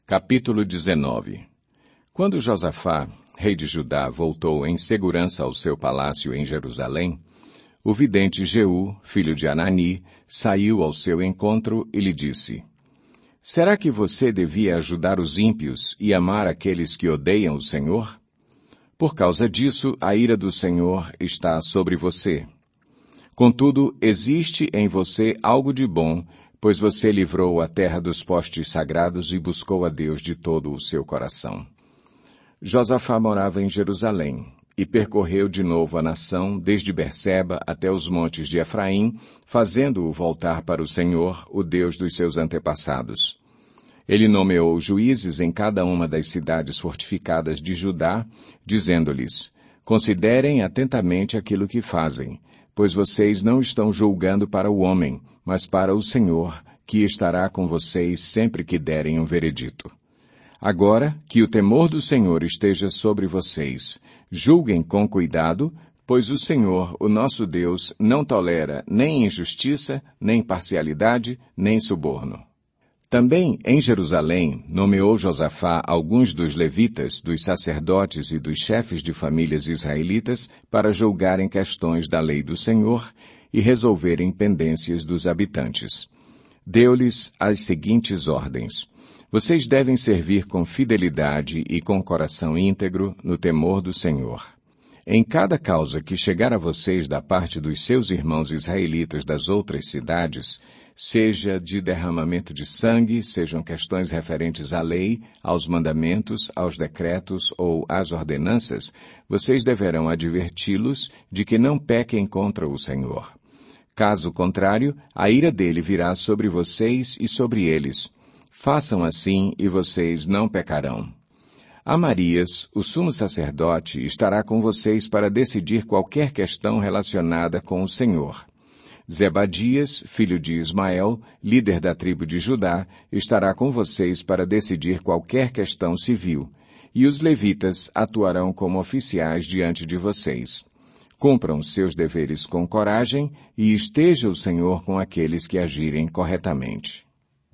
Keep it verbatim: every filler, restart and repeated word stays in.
Capítulo dezenove. Quando Josafá, rei de Judá, voltou em segurança ao seu palácio em Jerusalém, o vidente Jeú, filho de Anani, saiu ao seu encontro e lhe disse: Será que você devia ajudar os ímpios e amar aqueles que odeiam o Senhor? Por causa disso, a ira do Senhor está sobre você. Contudo, existe em você algo de bom, pois você livrou a terra dos postes sagrados e buscou a Deus de todo o seu coração. Josafá morava em Jerusalém, e percorreu de novo a nação, desde Berseba até os montes de Efraim, fazendo-o voltar para o Senhor, o Deus dos seus antepassados. Ele nomeou juízes em cada uma das cidades fortificadas de Judá, dizendo-lhes: Considerem atentamente aquilo que fazem, pois vocês não estão julgando para o homem, mas para o Senhor, que estará com vocês sempre que derem um veredito. Agora, que o temor do Senhor esteja sobre vocês. Julguem com cuidado, pois o Senhor, o nosso Deus, não tolera nem injustiça, nem parcialidade, nem suborno. Também, em Jerusalém, nomeou Josafá alguns dos levitas, dos sacerdotes e dos chefes de famílias israelitas para julgarem questões da lei do Senhor e resolverem pendências dos habitantes. Deu-lhes as seguintes ordens: Vocês devem servir com fidelidade e com coração íntegro no temor do Senhor. Em cada causa que chegar a vocês da parte dos seus irmãos israelitas das outras cidades, seja de derramamento de sangue, sejam questões referentes à lei, aos mandamentos, aos decretos ou às ordenanças, vocês deverão adverti-los de que não pequem contra o Senhor. Caso contrário, a ira dele virá sobre vocês e sobre eles. Façam assim e vocês não pecarão. Amarias, o sumo sacerdote, estará com vocês para decidir qualquer questão relacionada com o Senhor. Zebadias, filho de Ismael, líder da tribo de Judá, estará com vocês para decidir qualquer questão civil, e os levitas atuarão como oficiais diante de vocês. Cumpram seus deveres com coragem e esteja o Senhor com aqueles que agirem corretamente.